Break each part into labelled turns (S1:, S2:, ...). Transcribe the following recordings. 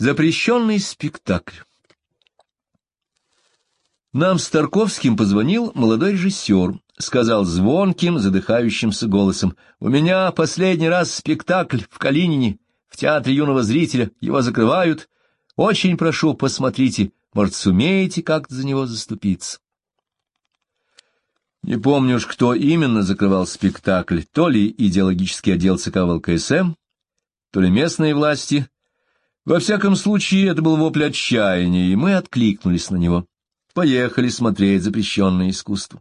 S1: Запрещенный спектакль. Нам с Тарковским позвонил молодой режиссер, сказал звонким, задыхающимся голосом: «У меня последний раз спектакль в Калинине, в театре юного зрителя, его закрывают. Очень прошу, посмотрите, может, сумеете как-то за него заступиться». Не помню уж, кто именно закрывал спектакль, то ли идеологический отдел ЦК ВЛКСМ, то ли местные власти. Во всяком случае, это был вопль отчаяния, и мы откликнулись на него. Поехали смотреть запрещенное искусство.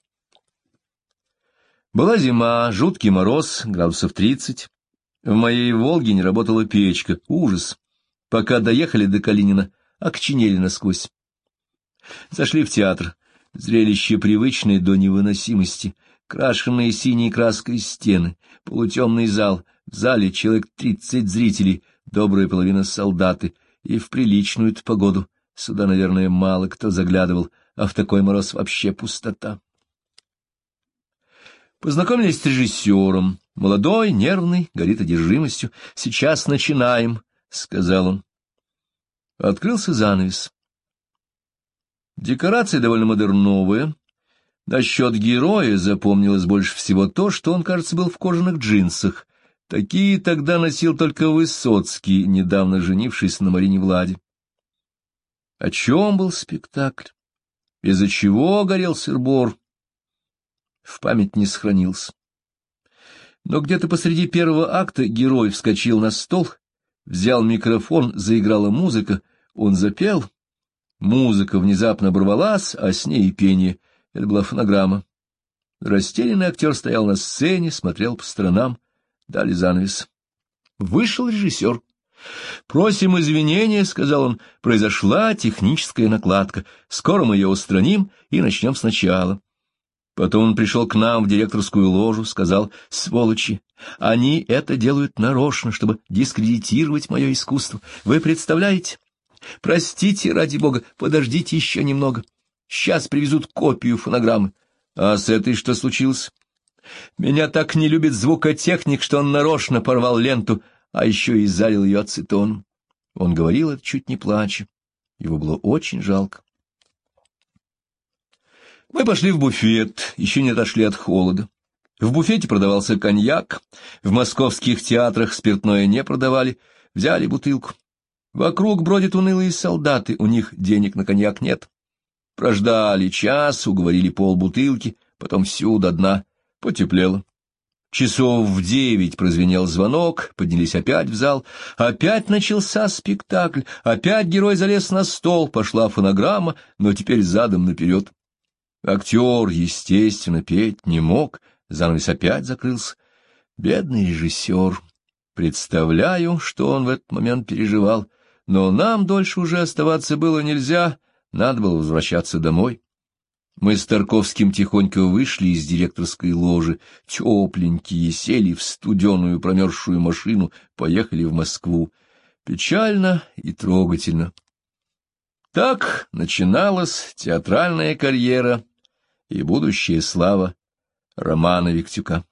S1: Была зима, жуткий мороз, градусов 30. В моей «Волге» не работала печка. Ужас. Пока доехали до Калинина, окоченели насквозь. Зашли в театр. Зрелище привычное до невыносимости. Крашенные синей краской стены, полутемный зал. В зале человек 30 зрителей, добрая половина солдаты, и в приличную-то погоду. Сюда, наверное, мало кто заглядывал, а в такой мороз вообще пустота. Познакомились с режиссером. Молодой, нервный, горит одержимостью. «Сейчас начинаем», — сказал он. Открылся занавес. Декорация довольно модерновая. Насчет героя запомнилось больше всего то, что он, кажется, был в кожаных джинсах. Такие тогда носил только Высоцкий, недавно женившийся на Марине Владе. О чем был спектакль? Из-за чего горел сыр-бор? В память не сохранился. Но где-то посреди первого акта герой вскочил на стол, взял микрофон, заиграла музыка, он запел. Музыка внезапно оборвалась, а с ней и пение. Это была фонограмма. Растерянный актер стоял на сцене, смотрел по сторонам. Дали занавес. Вышел режиссер. «Просим извинения», — сказал он, — «произошла техническая накладка. Скоро мы ее устраним и начнем сначала». Потом он пришел к нам в директорскую ложу, сказал: «Сволочи, они это делают нарочно, чтобы дискредитировать мое искусство. Вы представляете? Простите, ради бога, подождите еще немного. Сейчас привезут копию фонограммы». «А с этой что случилось?» «Меня так не любит звукотехник, что он нарочно порвал ленту, а еще и залил ее ацетоном». Он говорил это чуть не плача. Его было очень жалко. Мы пошли в буфет, еще не отошли от холода. В буфете продавался коньяк, в московских театрах спиртное не продавали, взяли бутылку. Вокруг бродят унылые солдаты, у них денег на коньяк нет. Прождали час, уговорили полбутылки, потом всю до дна. Потеплело. Часов в 9 прозвенел звонок, поднялись опять в зал. Опять начался спектакль, опять герой залез на стол, пошла фонограмма, но теперь задом наперед. Актер, естественно, петь не мог, занавес опять закрылся. Бедный режиссер. Представляю, что он в этот момент переживал, но нам дольше уже оставаться было нельзя, надо было возвращаться домой. Мы с Тарковским тихонько вышли из директорской ложи, тепленькие, сели в студеную промерзшую машину, поехали в Москву. Печально и трогательно. Так начиналась театральная карьера и будущая слава Романа Виктюка.